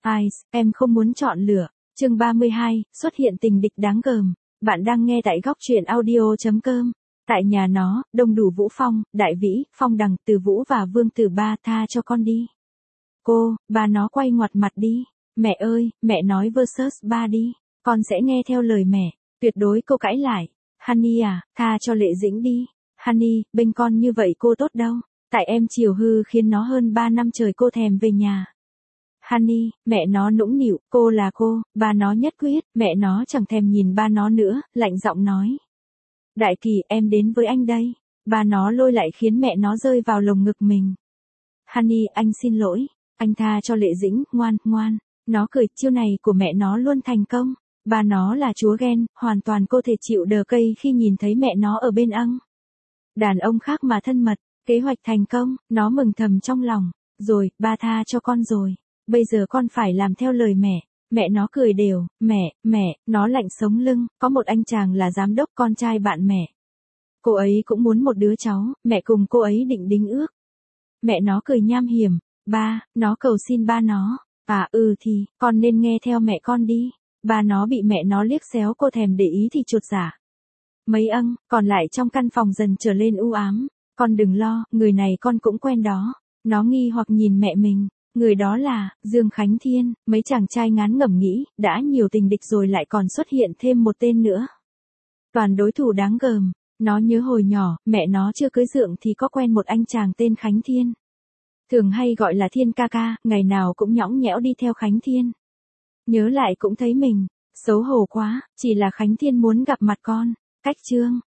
Ai, em không muốn chọn lựa. Chương 32, xuất hiện tình địch đáng gờm. Bạn đang nghe tại góc truyện audio.com. Tại nhà nó, đông đủ Vũ Phong, Đại Vĩ, Phong Đằng, Từ Vũ và Vương Tử Ba. Tha cho con đi. Cô, ba nó quay ngoặt mặt đi. Mẹ ơi, mẹ nói versus ba đi. Con sẽ nghe theo lời mẹ. Tuyệt đối cô cãi lại. Honey à, tha cho Lệ Dĩnh đi. Honey, bên con như vậy cô tốt đâu. Tại em chiều hư khiến nó hơn 3 năm trời cô thèm về nhà. Honey, mẹ nó nũng nịu, cô là cô, ba nó nhất quyết, mẹ nó chẳng thèm nhìn ba nó nữa, lạnh giọng nói. Đại Kỳ, em đến với anh đây. Ba nó lôi lại khiến mẹ nó rơi vào lồng ngực mình. Honey, anh xin lỗi, anh tha cho Lệ Dĩnh, ngoan, ngoan. Nó cười, chiêu này của mẹ nó luôn thành công. Ba nó là chúa ghen, hoàn toàn cô thể chịu đờ cây khi nhìn thấy mẹ nó ở bên anh. Đàn ông khác mà thân mật, kế hoạch thành công, nó mừng thầm trong lòng. Rồi, ba tha cho con rồi. Bây giờ con phải làm theo lời mẹ. Mẹ nó cười đều, mẹ, nó lạnh sống lưng, có một anh chàng là giám đốc con trai bạn mẹ. Cô ấy cũng muốn một đứa cháu, mẹ cùng cô ấy định đính ước. Mẹ nó cười nham hiểm, ba, nó cầu xin ba nó. Thì, con nên nghe theo mẹ con đi. Ba nó bị mẹ nó liếc xéo cô thèm để ý thì chuột giả. Mấy còn lại trong căn phòng dần trở lên u ám. Con đừng lo, người này con cũng quen đó. Nó nghi hoặc nhìn mẹ mình. Người đó là, Dương Khánh Thiên, mấy chàng trai ngán ngẩm nghĩ, đã nhiều tình địch rồi lại còn xuất hiện thêm một tên nữa. Toàn đối thủ đáng gờm, nó nhớ hồi nhỏ, mẹ nó chưa cưới Dượng thì có quen một anh chàng tên Khánh Thiên. Thường hay gọi là Thiên ca ca, ngày nào cũng nhõng nhẽo đi theo Khánh Thiên. Nhớ lại cũng thấy mình, xấu hổ quá, chỉ là Khánh Thiên muốn gặp mặt con, cách chương,